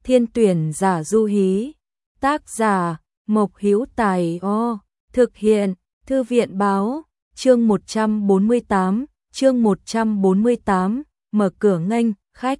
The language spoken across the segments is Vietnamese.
Thiên tuyển giả du hí. Tác giả Mộc Hữu Tài. Thực hiện Thư viện báo. Chương 148, mở cửa nghênh khách.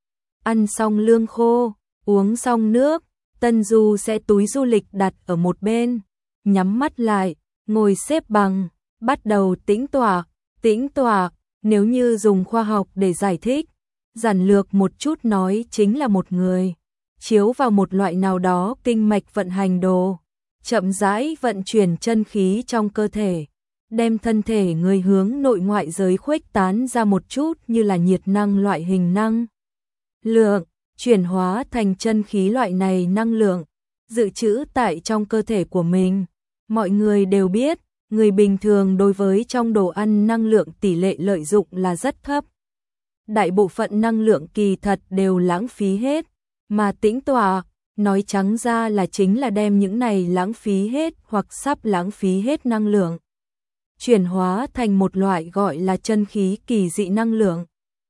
Ăn xong lương khô, uống xong nước, Tân Du sẽ túi du lịch đặt ở một bên, nhắm mắt lại, ngồi xếp bằng, bắt đầu tĩnh tọa. Tĩnh tọa, nếu như dùng khoa học để giải thích, giản lược một chút nói chính là một người chiếu vào một loại nào đó kinh mạch vận hành đồ, chậm rãi vận chuyển chân khí trong cơ thể, đem thân thể người hướng nội ngoại giới khuếch tán ra một chút như là nhiệt năng loại hình năng lượng, chuyển hóa thành chân khí loại này năng lượng, dự trữ tại trong cơ thể của mình. Mọi người đều biết, người bình thường đối với trong đồ ăn năng lượng tỷ lệ lợi dụng là rất thấp. Đại bộ phận năng lượng kỳ thật đều lãng phí hết, mà tĩnh tọa, nói trắng ra là chính là đem những này lãng phí hết hoặc sắp lãng phí hết năng lượng, chuyển hóa thành một loại gọi là chân khí kỳ dị năng lượng,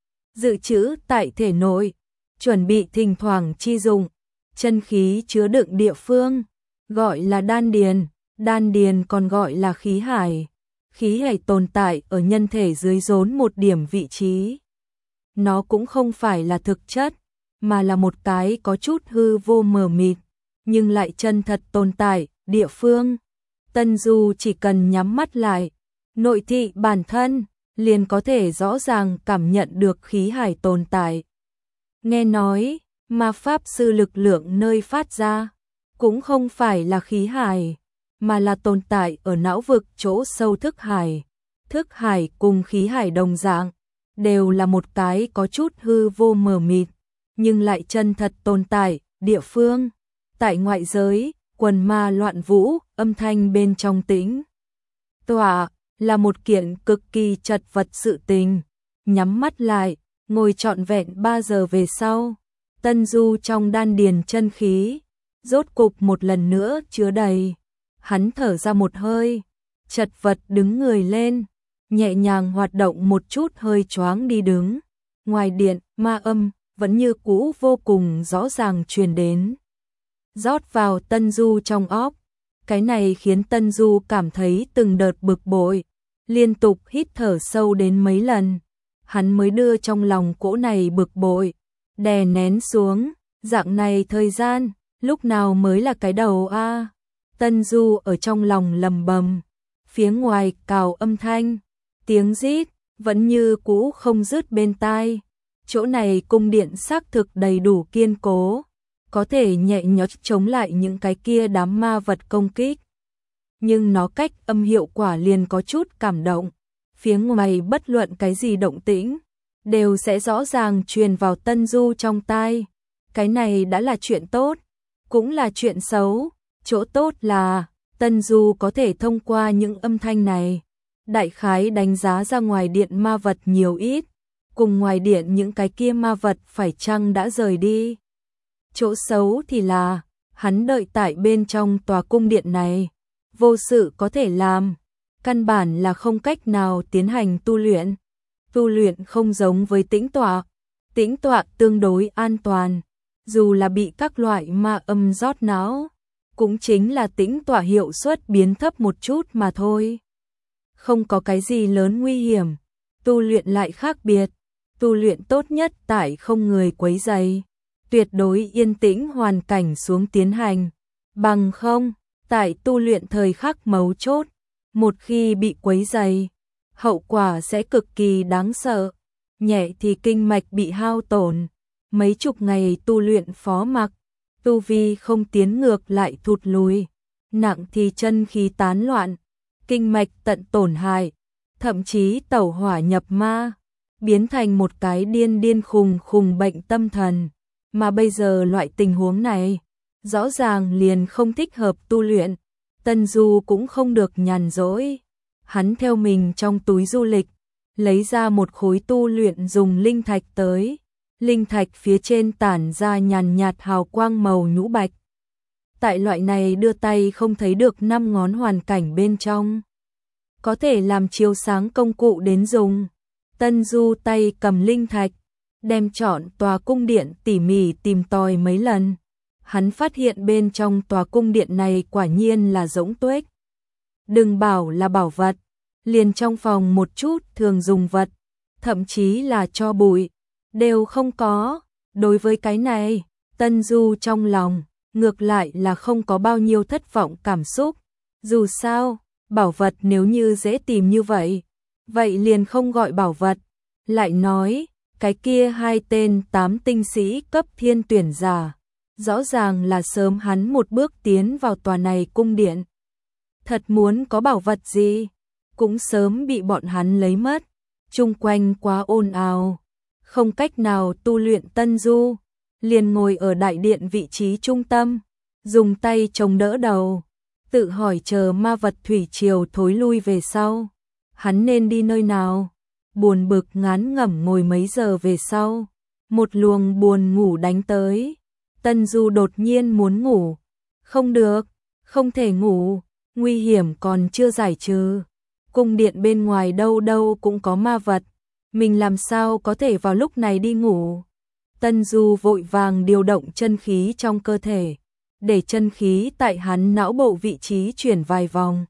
dự trữ tại thể nội, chuẩn bị thỉnh thoảng chi dùng. Chân khí chứa đựng địa phương, gọi là đan điền, đan điền còn gọi là khí hải. Khí hải tồn tại ở nhân thể dưới rốn một điểm vị trí. Nó cũng không phải là thực chất, mà là một cái có chút hư vô mờ mịt, nhưng lại chân thật tồn tại, địa phương. Tân Du chỉ cần nhắm mắt lại, nội thị bản thân, liền có thể rõ ràng cảm nhận được khí hải tồn tại. Nghe nói, ma pháp sư lực lượng nơi phát ra, cũng không phải là khí hải, mà là tồn tại ở não vực chỗ sâu thức hải. Thức hải cùng khí hải đồng dạng, đều là một cái có chút hư vô mờ mịt, nhưng lại chân thật tồn tại, địa phương. Tại ngoại giới, quần ma loạn vũ, âm thanh bên trong tĩnh tọa, là một kiện cực kỳ chật vật sự tình. Nhắm mắt lại, ngồi trọn vẹn 3 giờ về sau, Tân Du trong đan điền chân khí, rốt cục một lần nữa chứa đầy. Hắn thở ra một hơi, chật vật đứng người lên, nhẹ nhàng hoạt động một chút hơi choáng đi đứng. Ngoài điện, ma âm, vẫn như cũ vô cùng rõ ràng truyền đến. Rót vào Tân Du trong óc, cái này khiến Tân Du cảm thấy từng đợt bực bội, liên tục hít thở sâu đến mấy lần. Hắn mới đưa trong lòng cỗ này bực bội, đè nén xuống, dạng này thời gian, lúc nào mới là cái đầu a? Tân Du ở trong lòng lầm bầm, phía ngoài cào âm thanh, tiếng rít, vẫn như cũ không dứt bên tai. Chỗ này cung điện xác thực đầy đủ kiên cố, có thể nhẹ nhõm chống lại những cái kia đám ma vật công kích. Nhưng nó cách âm hiệu quả liền có chút cảm động. Phía ngoài bất luận cái gì động tĩnh, đều sẽ rõ ràng truyền vào Tân Du trong tai. Cái này đã là chuyện tốt, cũng là chuyện xấu. Chỗ tốt là, Tân Du có thể thông qua những âm thanh này, đại khái đánh giá ra ngoài điện ma vật nhiều ít, cùng ngoài điện những cái kia ma vật phải chăng đã rời đi. Chỗ xấu thì là, hắn đợi tại bên trong tòa cung điện này, vô sự có thể làm, căn bản là không cách nào tiến hành tu luyện. Tu luyện không giống với tĩnh tọa tương đối an toàn, dù là bị các loại ma âm rót não, cũng chính là tĩnh tọa hiệu suất biến thấp một chút mà thôi. Không có cái gì lớn nguy hiểm, tu luyện lại khác biệt, tu luyện tốt nhất tại không người quấy rầy, tuyệt đối yên tĩnh hoàn cảnh xuống tiến hành, bằng không, tại tu luyện thời khắc mấu chốt, một khi bị quấy rầy, hậu quả sẽ cực kỳ đáng sợ. Nhẹ thì kinh mạch bị hao tổn, mấy chục ngày tu luyện phó mặc, tu vi không tiến ngược lại thụt lùi, nặng thì chân khí tán loạn, kinh mạch tận tổn hại, thậm chí tẩu hỏa nhập ma, biến thành một cái điên khùng bệnh tâm thần. Mà bây giờ loại tình huống này, rõ ràng liền không thích hợp tu luyện. Tân Du cũng không được nhàn rỗi, hắn theo mình trong túi du lịch, lấy ra một khối tu luyện dùng linh thạch tới. Linh thạch phía trên tản ra nhàn nhạt hào quang màu nhũ bạch. Tại loại này đưa tay không thấy được 5 ngón hoàn cảnh bên trong, có thể làm chiếu sáng công cụ đến dùng. Tân Du tay cầm linh thạch, đem trọn tòa cung điện tỉ mỉ tìm tòi mấy lần. Hắn phát hiện bên trong tòa cung điện này quả nhiên là rỗng tuếch. Đừng bảo là bảo vật, liền trong phòng một chút thường dùng vật, thậm chí là tro bụi, đều không có. Đối với cái này, Tân Du trong lòng, ngược lại là không có bao nhiêu thất vọng cảm xúc. Dù sao, bảo vật nếu như dễ tìm như vậy liền không gọi bảo vật. Lại nói, cái kia 2 tên 8 tinh sĩ cấp thiên tuyển giả, rõ ràng là sớm hắn một bước tiến vào tòa này cung điện. Thật muốn có bảo vật gì, cũng sớm bị bọn hắn lấy mất. Chung quanh quá ồn ào, không cách nào tu luyện. Tân Du liền ngồi ở đại điện vị trí trung tâm, dùng tay chống đỡ đầu, tự hỏi chờ ma vật thủy triều thối lui về sau, hắn nên đi nơi nào. Buồn bực ngán ngẩm ngồi mấy giờ về sau, một luồng buồn ngủ đánh tới. Tân Du đột nhiên muốn ngủ. Không được, không thể ngủ, nguy hiểm còn chưa giải trừ. Cung điện bên ngoài đâu đâu cũng có ma vật, mình làm sao có thể vào lúc này đi ngủ. Tân Du vội vàng điều động chân khí trong cơ thể, để chân khí tại hắn não bộ vị trí chuyển vài vòng.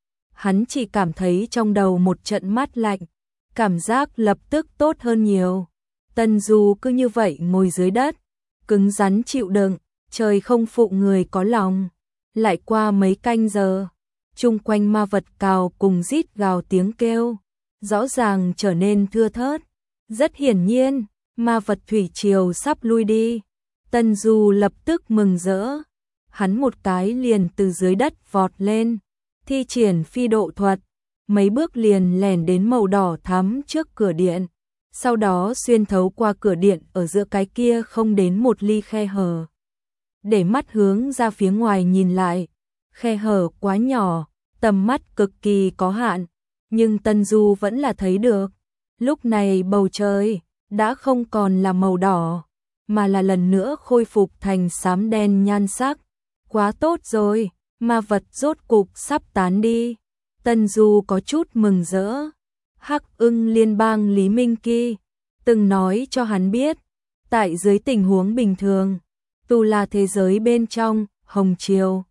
Hắn chỉ cảm thấy trong đầu một trận mát lạnh, cảm giác lập tức tốt hơn nhiều. Tân Du cứ như vậy ngồi dưới đất, cứng rắn chịu đựng, trời không phụ người có lòng. Lại qua mấy canh giờ, chung quanh ma vật cào cùng rít gào tiếng kêu, rõ ràng trở nên thưa thớt. Rất hiển nhiên, ma vật thủy triều sắp lui đi. Tân Du lập tức mừng rỡ, hắn một cái liền từ dưới đất vọt lên, thi triển phi độ thuật, mấy bước liền lẻn đến màu đỏ thắm trước cửa điện, sau đó xuyên thấu qua cửa điện ở giữa cái kia không đến một ly khe hở. Để mắt hướng ra phía ngoài nhìn lại, khe hở quá nhỏ, tầm mắt cực kỳ có hạn, nhưng Tân Du vẫn là thấy được. Lúc này bầu trời đã không còn là màu đỏ, mà là lần nữa khôi phục thành xám đen nhan sắc. Quá tốt rồi, ma vật rốt cục sắp tán đi. Tân Du có chút mừng rỡ. Hắc Ưng Liên bang Lý Minh Kỳ từng nói cho hắn biết, tại dưới tình huống bình thường, tu la thế giới bên trong, hồng triều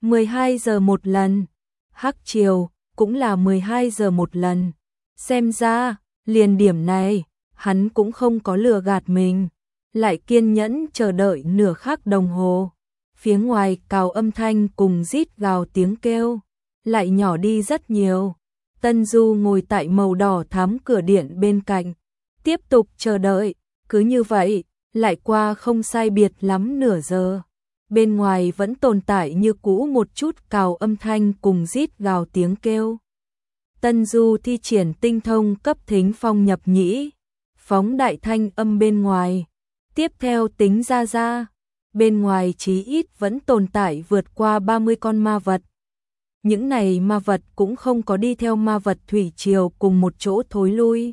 12 giờ một lần, hắc triều cũng là 12 giờ một lần. Xem ra, liền điểm này, hắn cũng không có lừa gạt mình, lại kiên nhẫn chờ đợi nửa khắc đồng hồ. Phía ngoài cào âm thanh cùng rít gào tiếng kêu, lại nhỏ đi rất nhiều. Tân Du ngồi tại màu đỏ thắm cửa điện bên cạnh, tiếp tục chờ đợi. Cứ như vậy, lại qua không sai biệt lắm nửa giờ. Bên ngoài vẫn tồn tại như cũ một chút cào âm thanh cùng rít gào tiếng kêu. Tân Du thi triển tinh thông cấp thính phong nhập nhĩ, phóng đại thanh âm bên ngoài. Tiếp theo tính ra, bên ngoài chí ít vẫn tồn tại vượt qua 30 con ma vật. Những này ma vật cũng không có đi theo ma vật thủy triều cùng một chỗ thối lui,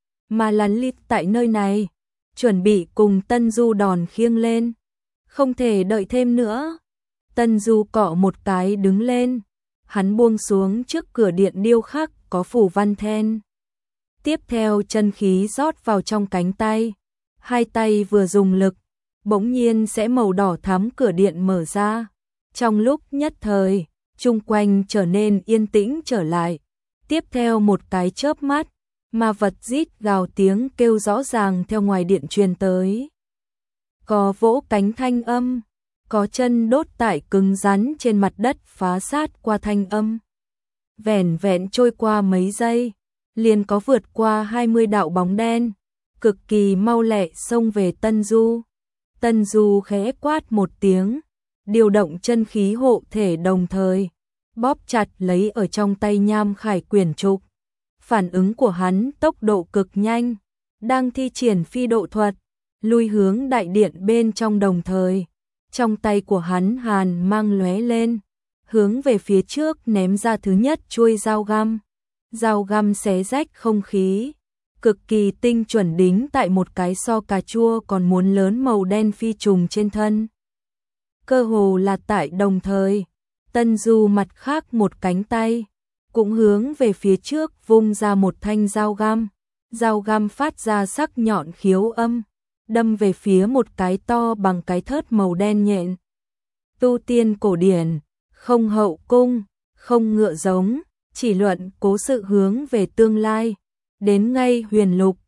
mà là lít tại nơi này, chuẩn bị cùng Tân Du đòn khiêng lên. Không thể đợi thêm nữa. Tân Du cọ một cái đứng lên, hắn buông xuống trước cửa điện điêu khắc có phủ văn then. Tiếp theo chân khí rót vào trong cánh tay, hai tay vừa dùng lực, bỗng nhiên sẽ màu đỏ thắm cửa điện mở ra. Trong lúc nhất thời, chung quanh trở nên yên tĩnh trở lại. Tiếp theo một cái chớp mắt, ma vật rít gào tiếng kêu rõ ràng theo ngoài điện truyền tới. Có vỗ cánh thanh âm, có chân đốt tại cứng rắn trên mặt đất phá sát qua thanh âm. Vẻn vẹn trôi qua mấy giây, liền có vượt qua 20 đạo bóng đen, cực kỳ mau lẹ xông về Tân Du. Tân Du khẽ quát một tiếng, điều động chân khí hộ thể đồng thời, bóp chặt lấy ở trong tay Nham Khải quyển trục. Phản ứng của hắn tốc độ cực nhanh, đang thi triển phi độ thuật, lui hướng đại điện bên trong đồng thời. Trong tay của hắn hàn mang lóe lên, hướng về phía trước ném ra thứ nhất chuôi dao găm. Dao găm xé rách không khí, cực kỳ tinh chuẩn đính tại một cái so cà chua còn muốn lớn màu đen phi trùng trên thân. Cơ hồ là tại đồng thời, Tân Du mặt khác một cánh tay cũng hướng về phía trước vung ra một thanh dao găm. Dao găm phát ra sắc nhọn khiếu âm, đâm về phía một cái to bằng cái thớt màu đen nhện. Tu tiên cổ điển, không hậu cung, không ngựa giống, chỉ luận cố sự hướng về tương lai. Đến ngay huyền lục,